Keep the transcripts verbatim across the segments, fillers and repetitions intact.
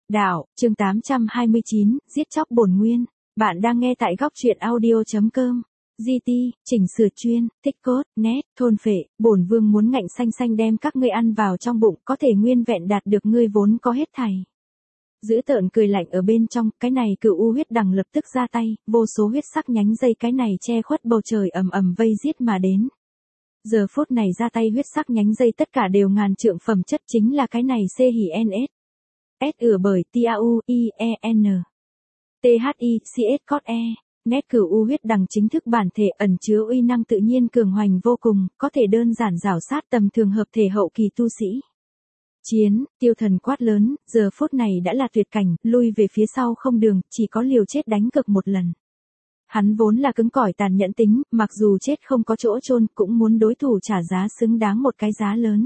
Đạo, chương tám trăm hai mươi chín, giết chóc bổn nguyên. Bạn đang nghe tại góc truyện audio.com. giê tê, chỉnh sửa chuyên, tích cốt, nét, thôn phệ, bổn vương muốn ngạnh xanh xanh đem các ngươi ăn vào trong bụng, có thể nguyên vẹn đạt được ngươi vốn có hết thảy. Dữ tợn cười lạnh ở bên trong, cái này cựu u huyết đằng lập tức ra tay, vô số huyết sắc nhánh dây cái này che khuất bầu trời ầm ầm vây giết mà đến. Giờ phút này ra tay huyết sắc nhánh dây tất cả đều ngàn trượng phẩm chất, chính là cái này C hỉ en ét. S ửa bởi T A U I E N. T H I C S cốt E. Nét cửu u huyết đằng chính thức bản thể ẩn chứa uy năng tự nhiên cường hoành vô cùng, có thể đơn giản rảo sát tầm thường hợp thể hậu kỳ tu sĩ. Chiến, tiêu thần quát lớn, giờ phút này đã là tuyệt cảnh, lui về phía sau không đường, chỉ có liều chết đánh cực một lần. Hắn vốn là cứng cỏi tàn nhẫn tính, mặc dù chết không có chỗ chôn cũng muốn đối thủ trả giá xứng đáng một cái giá lớn.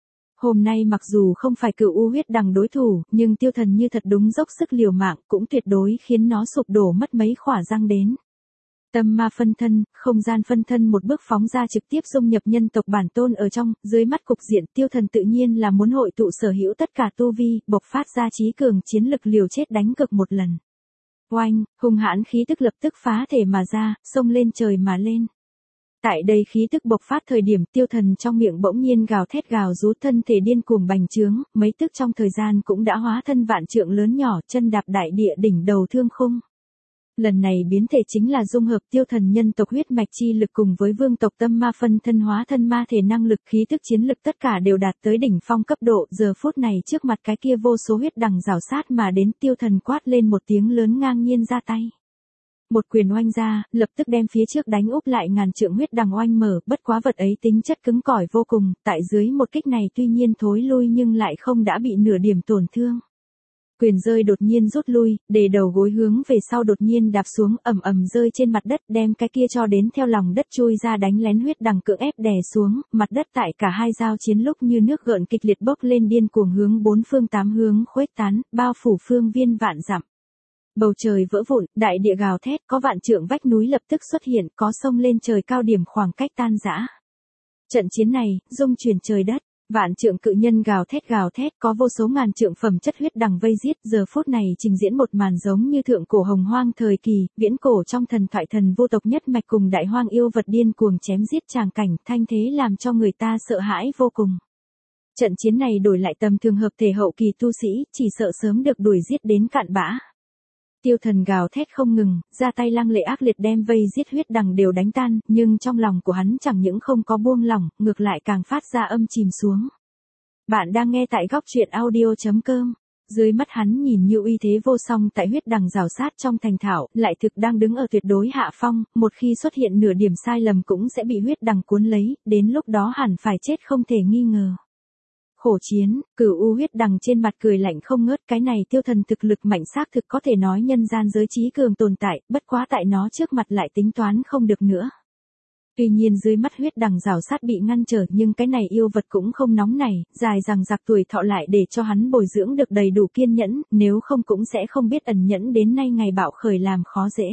Hôm nay mặc dù không phải cựu u huyết đằng đối thủ, nhưng tiêu thần như thật đúng dốc sức liều mạng cũng tuyệt đối khiến nó sụp đổ mất mấy khỏa răng đến. Tâm ma phân thân, không gian phân thân một bước phóng ra trực tiếp dung nhập nhân tộc bản tôn ở trong, dưới mắt cục diện tiêu thần tự nhiên là muốn hội tụ sở hữu tất cả tu vi, bộc phát ra trí cường chiến lực liều chết đánh cực một lần. Oanh, hung hãn khí tức lập tức phá thể mà ra, xông lên trời mà lên. Tại đây khí tức bộc phát thời điểm tiêu thần trong miệng bỗng nhiên gào thét gào rú, thân thể điên cuồng bành trướng, mấy tức trong thời gian cũng đã hóa thân vạn trượng lớn nhỏ, chân đạp đại địa đỉnh đầu thương khung. Lần này biến thể chính là dung hợp tiêu thần nhân tộc huyết mạch chi lực cùng với vương tộc tâm ma phân thân hóa thân ma thể năng lực, khí tức chiến lực tất cả đều đạt tới đỉnh phong cấp độ. Giờ phút này trước mặt cái kia vô số huyết đằng rào sát mà đến, tiêu thần quát lên một tiếng lớn ngang nhiên ra tay. Một quyền oanh ra, lập tức đem phía trước đánh úp lại ngàn trượng huyết đằng oanh mở, bất quá vật ấy tính chất cứng cỏi vô cùng, tại dưới một kích này tuy nhiên thối lui nhưng lại không đã bị nửa điểm tổn thương. Quyền rơi đột nhiên rút lui, để đầu gối hướng về sau đột nhiên đạp xuống, ầm ầm rơi trên mặt đất, đem cái kia cho đến theo lòng đất chui ra đánh lén huyết đằng cưỡng ép đè xuống, mặt đất tại cả hai giao chiến lúc như nước gợn kịch liệt bốc lên điên cuồng hướng bốn phương tám hướng khuếch tán, bao phủ phương viên vạn dặm. Bầu trời vỡ vụn, đại địa gào thét, có vạn trượng vách núi lập tức xuất hiện, có sông lên trời cao điểm khoảng cách tan rã. Trận chiến này, rung chuyển trời đất, vạn trượng cự nhân gào thét gào thét, có vô số ngàn trượng phẩm chất huyết đằng vây giết, giờ phút này trình diễn một màn giống như thượng cổ hồng hoang thời kỳ, viễn cổ trong thần thoại thần vô tộc nhất mạch cùng đại hoang yêu vật điên cuồng chém giết tràng cảnh, thanh thế làm cho người ta sợ hãi vô cùng. Trận chiến này đổi lại tầm thường hợp thể hậu kỳ tu sĩ, chỉ sợ sớm được đuổi giết đến cạn bã. Tiêu thần gào thét không ngừng, ra tay lăng lệ ác liệt đem vây giết huyết đằng đều đánh tan, nhưng trong lòng của hắn chẳng những không có buông lỏng, ngược lại càng phát ra âm chìm xuống. Bạn đang nghe tại góc truyện audio.com. Dưới mắt hắn nhìn như uy thế vô song tại huyết đằng rào sát trong thành thảo, lại thực đang đứng ở tuyệt đối hạ phong, một khi xuất hiện nửa điểm sai lầm cũng sẽ bị huyết đằng cuốn lấy, đến lúc đó hẳn phải chết không thể nghi ngờ. Khổ chiến, cửu u huyết đằng trên mặt cười lạnh không ngớt, cái này tiêu thần thực lực mạnh xác thực có thể nói nhân gian giới trí cường tồn tại, bất quá tại nó trước mặt lại tính toán không được nữa. Tuy nhiên dưới mắt huyết đằng rào sát bị ngăn trở, nhưng cái này yêu vật cũng không nóng nảy, dài rằng giặc tuổi thọ lại để cho hắn bồi dưỡng được đầy đủ kiên nhẫn, nếu không cũng sẽ không biết ẩn nhẫn đến nay ngày bạo khởi làm khó dễ.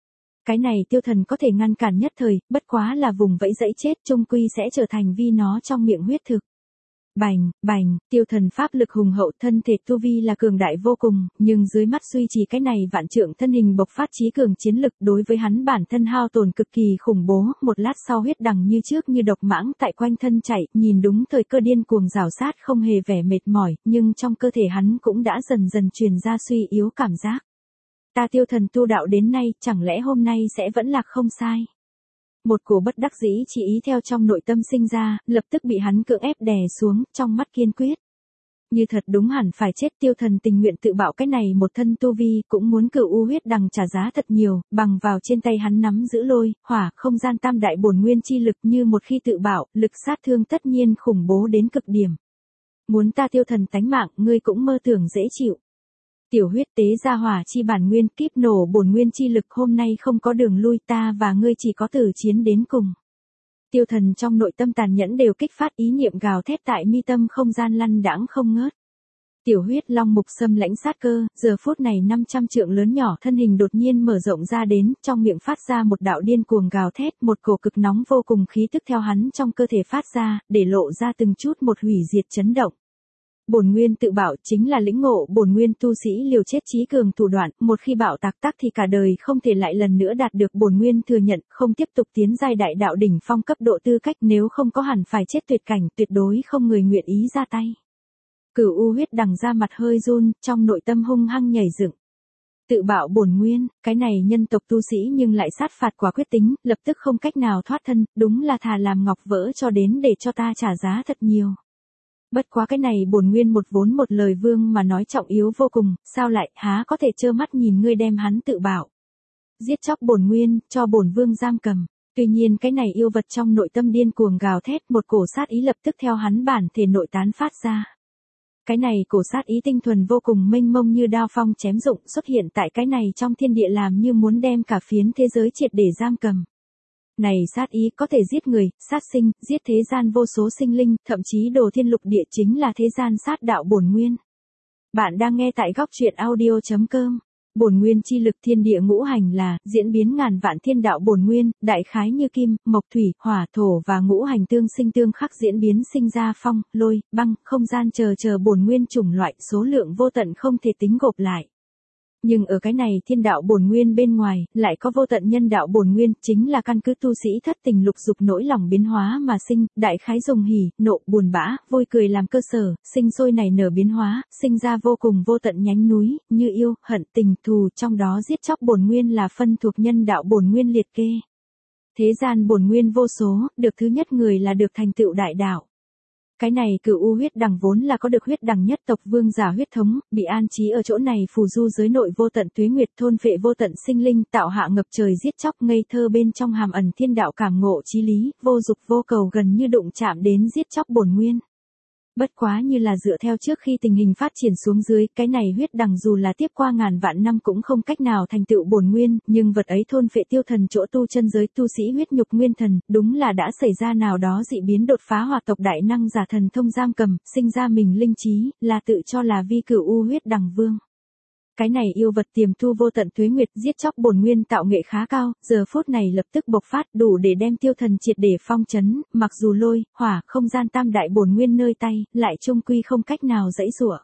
Cái này tiêu thần có thể ngăn cản nhất thời, bất quá là vùng vẫy dẫy chết, chung quy sẽ trở thành vi nó trong miệng huyết thực. Bành, bành, tiêu thần pháp lực hùng hậu, thân thể tu vi là cường đại vô cùng, nhưng dưới mắt duy trì cái này vạn trượng thân hình bộc phát trí cường chiến lực đối với hắn bản thân hao tổn cực kỳ khủng bố, một lát sau huyết đằng như trước như độc mãng tại quanh thân chạy, nhìn đúng thời cơ điên cuồng rào sát không hề vẻ mệt mỏi, nhưng trong cơ thể hắn cũng đã dần dần truyền ra suy yếu cảm giác. Ta tiêu thần tu đạo đến nay, chẳng lẽ hôm nay sẽ vẫn là không sai? Một cổ bất đắc dĩ chỉ ý theo trong nội tâm sinh ra, lập tức bị hắn cưỡng ép đè xuống, trong mắt kiên quyết. Như thật đúng hẳn phải chết, tiêu thần tình nguyện tự bạo cái này một thân tu vi, cũng muốn cửu u huyết đằng trả giá thật nhiều, bằng vào trên tay hắn nắm giữ lôi, hỏa, không gian tam đại bổn nguyên chi lực, như một khi tự bạo, lực sát thương tất nhiên khủng bố đến cực điểm. Muốn ta tiêu thần tánh mạng, ngươi cũng mơ tưởng dễ chịu. Tiểu huyết tế ra hỏa chi bản nguyên, kíp nổ bổn nguyên chi lực, hôm nay không có đường lui, ta và ngươi chỉ có tử chiến đến cùng. Tiêu thần trong nội tâm tàn nhẫn đều kích phát, ý niệm gào thét tại mi tâm không gian lăn đãng không ngớt. Tiểu huyết long mục xâm lãnh sát cơ, giờ phút này năm trăm trượng lớn nhỏ thân hình đột nhiên mở rộng ra đến, trong miệng phát ra một đạo điên cuồng gào thét, một cổ cực nóng vô cùng khí tức theo hắn trong cơ thể phát ra, để lộ ra từng chút một hủy diệt chấn động. Bổn nguyên tự bạo chính là lĩnh ngộ bổn nguyên tu sĩ liều chết chí cường thủ đoạn, một khi bạo tạc tắc thì cả đời không thể lại lần nữa đạt được bổn nguyên thừa nhận, không tiếp tục tiến giai đại đạo đỉnh phong cấp độ tư cách, nếu không có hẳn phải chết tuyệt cảnh, tuyệt đối không người nguyện ý ra tay. Cửu U huyết đằng ra mặt hơi run, trong nội tâm hung hăng nhảy dựng. Tự bạo bổn nguyên, cái này nhân tộc tu sĩ nhưng lại sát phạt quả quyết tính, lập tức không cách nào thoát thân, đúng là thà làm ngọc vỡ cho đến để cho ta trả giá thật nhiều. Bất quá cái này bổn nguyên một vốn một lời vương mà nói trọng yếu vô cùng, sao lại há có thể trơ mắt nhìn ngươi đem hắn tự bạo. Giết chóc bổn nguyên, cho bổn vương giam cầm. Tuy nhiên cái này yêu vật trong nội tâm điên cuồng gào thét, một cổ sát ý lập tức theo hắn bản thể nội tán phát ra. Cái này cổ sát ý tinh thuần vô cùng mênh mông như đao phong chém rụng xuất hiện tại cái này trong thiên địa làm như muốn đem cả phiến thế giới triệt để giam cầm. Này sát ý có thể giết người, sát sinh, giết thế gian vô số sinh linh, thậm chí đồ thiên lục địa chính là thế gian sát đạo bổn nguyên. Bạn đang nghe tại góc truyện audio chấm com. Bổn nguyên chi lực thiên địa ngũ hành là diễn biến ngàn vạn thiên đạo bổn nguyên, đại khái như kim, mộc thủy, hỏa thổ và ngũ hành tương sinh tương khắc diễn biến sinh ra phong, lôi, băng, không gian chờ chờ bổn nguyên chủng loại, số lượng vô tận không thể tính gộp lại. Nhưng ở cái này thiên đạo bổn nguyên bên ngoài, lại có vô tận nhân đạo bổn nguyên, chính là căn cứ tu sĩ thất tình lục dục nỗi lòng biến hóa mà sinh, đại khái dùng hỉ, nộ, buồn bã, vui cười làm cơ sở, sinh sôi nảy nở biến hóa, sinh ra vô cùng vô tận nhánh núi, như yêu, hận, tình, thù, trong đó giết chóc bổn nguyên là phân thuộc nhân đạo bổn nguyên liệt kê. Thế gian bổn nguyên vô số, được thứ nhất người là được thành tựu đại đạo. Cái này Cửu U huyết đằng vốn là có được huyết đằng nhất tộc vương giả huyết thống, bị an trí ở chỗ này phù du giới nội vô tận tuế nguyệt, thôn phệ vô tận sinh linh, tạo hạ ngập trời giết chóc, ngây thơ bên trong hàm ẩn thiên đạo cảm ngộ chí lý, vô dục vô cầu, gần như đụng chạm đến giết chóc bổn nguyên. Bất quá như là dựa theo trước khi tình hình phát triển xuống dưới, cái này huyết đằng dù là tiếp qua ngàn vạn năm cũng không cách nào thành tựu bổn nguyên, nhưng vật ấy thôn phệ tiêu thần chỗ tu chân giới tu sĩ huyết nhục nguyên thần, đúng là đã xảy ra nào đó dị biến đột phá hoạt tộc đại năng giả thần thông giam cầm, sinh ra mình linh trí, là tự cho là vi Cửu U huyết đằng vương. Cái này yêu vật tiềm tu vô tận tuế nguyệt, giết chóc bổn nguyên tạo nghệ khá cao, giờ phút này lập tức bộc phát đủ để đem tiêu thần triệt để phong chấn, mặc dù lôi, hỏa, không gian tam đại bổn nguyên nơi tay, lại chung quy không cách nào dãy giụa.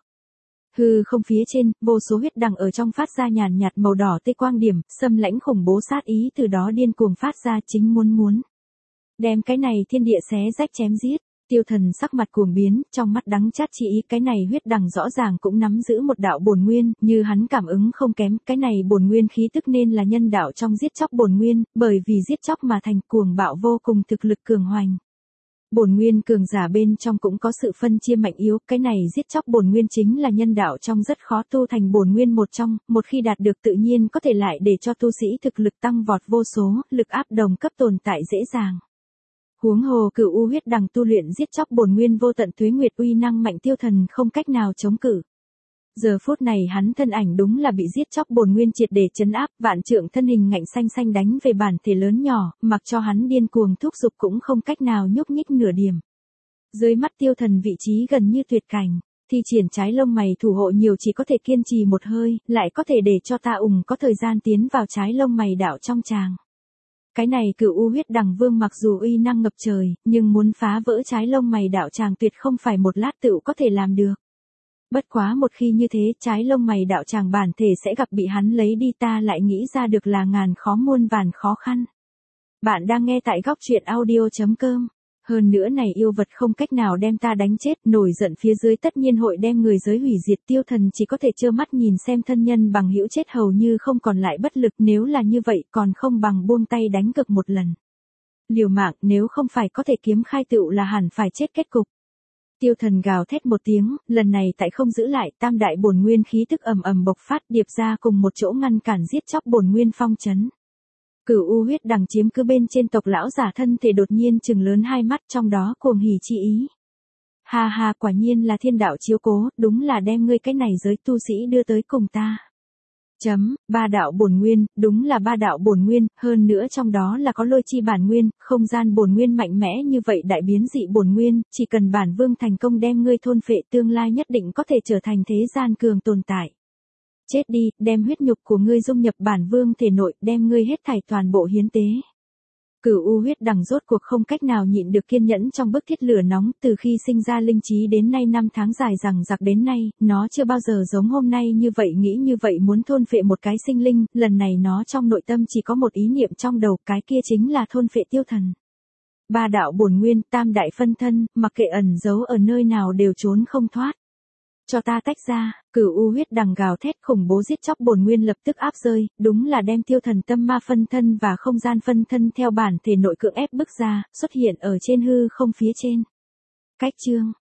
Hư không phía trên, vô số huyết đằng ở trong phát ra nhàn nhạt màu đỏ tê quang điểm, xâm lãnh khủng bố sát ý từ đó điên cuồng phát ra, chính muốn muốn đem cái này thiên địa xé rách chém giết. Tiêu thần sắc mặt cuồng biến, trong mắt đắng chát chỉ ý, cái này huyết đằng rõ ràng cũng nắm giữ một đạo bổn nguyên, như hắn cảm ứng không kém, cái này bổn nguyên khí tức nên là nhân đạo trong giết chóc bổn nguyên, bởi vì giết chóc mà thành cuồng bạo vô cùng thực lực cường hoành. Bổn nguyên cường giả bên trong cũng có sự phân chia mạnh yếu, cái này giết chóc bổn nguyên chính là nhân đạo trong rất khó tu thành bổn nguyên một trong, một khi đạt được tự nhiên có thể lại để cho tu sĩ thực lực tăng vọt vô số, lực áp đồng cấp tồn tại dễ dàng. Huống hồ Cửu U huyết đằng tu luyện giết chóc bổn nguyên vô tận tuế nguyệt, uy năng mạnh, tiêu thần không cách nào chống cự. Giờ phút này hắn thân ảnh đúng là bị giết chóc bổn nguyên triệt để chấn áp, vạn trượng thân hình ngạnh xanh xanh đánh về bản thể lớn nhỏ, mặc cho hắn điên cuồng thúc giục cũng không cách nào nhúc nhích nửa điểm. Dưới mắt tiêu thần vị trí gần như tuyệt cảnh, thi triển trái lông mày thủ hộ nhiều chỉ có thể kiên trì một hơi, lại có thể để cho ta ủng có thời gian tiến vào trái lông mày đạo trong tràng. Cái này Cửu U huyết đằng vương mặc dù uy năng ngập trời, nhưng muốn phá vỡ trái lông mày đạo tràng tuyệt không phải một lát tựu có thể làm được. Bất quá một khi như thế, trái lông mày đạo tràng bản thể sẽ gặp bị hắn lấy đi, ta lại nghĩ ra được là ngàn khó muôn vàn khó khăn. Bạn đang nghe tại góc truyện audio chấm com. Hơn nữa này yêu vật không cách nào đem ta đánh chết, nổi giận phía dưới tất nhiên hội đem người giới hủy diệt, tiêu thần chỉ có thể trơ mắt nhìn xem thân nhân bằng hữu chết hầu như không còn lại bất lực, nếu là như vậy còn không bằng buông tay đánh cược một lần. Liều mạng, nếu không phải có thể kiếm khai tựu là hẳn phải chết kết cục. Tiêu thần gào thét một tiếng, lần này tại không giữ lại, tam đại bổn nguyên khí tức ầm ầm bộc phát, điệp ra cùng một chỗ ngăn cản giết chóc bổn nguyên phong chấn. Cửu U huyết đằng chiếm cứ bên trên tộc lão giả thân thể đột nhiên trừng lớn hai mắt, trong đó cuồng hỉ chi ý. Ha ha, quả nhiên là thiên đạo chiếu cố, đúng là đem ngươi cái này giới tu sĩ đưa tới cùng ta. Chấm, ba đạo bổn nguyên, đúng là ba đạo bổn nguyên, hơn nữa trong đó là có lôi chi bản nguyên, không gian bổn nguyên mạnh mẽ như vậy đại biến dị bổn nguyên, chỉ cần bản vương thành công đem ngươi thôn phệ, tương lai nhất định có thể trở thành thế gian cường tồn tại. Chết đi, đem huyết nhục của ngươi dung nhập bản vương thể nội, đem ngươi hết thảy toàn bộ hiến tế. Cửu U huyết đằng rốt cuộc không cách nào nhịn được kiên nhẫn trong bức thiết lửa nóng, từ khi sinh ra linh trí đến nay năm tháng dài rằng giặc đến nay, nó chưa bao giờ giống hôm nay như vậy, nghĩ như vậy muốn thôn phệ một cái sinh linh, lần này nó trong nội tâm chỉ có một ý niệm trong đầu, cái kia chính là thôn phệ tiêu thần. Ba đạo bổn nguyên, tam đại phân thân, mặc kệ ẩn giấu ở nơi nào đều trốn không thoát. Cho ta tách ra, Cửu U huyết đằng gào thét khủng bố giết chóc bổn nguyên lập tức áp rơi, đúng là đem tiêu thần tâm ma phân thân và không gian phân thân theo bản thể nội cưỡng ép bức ra, xuất hiện ở trên hư không phía trên. Cách chương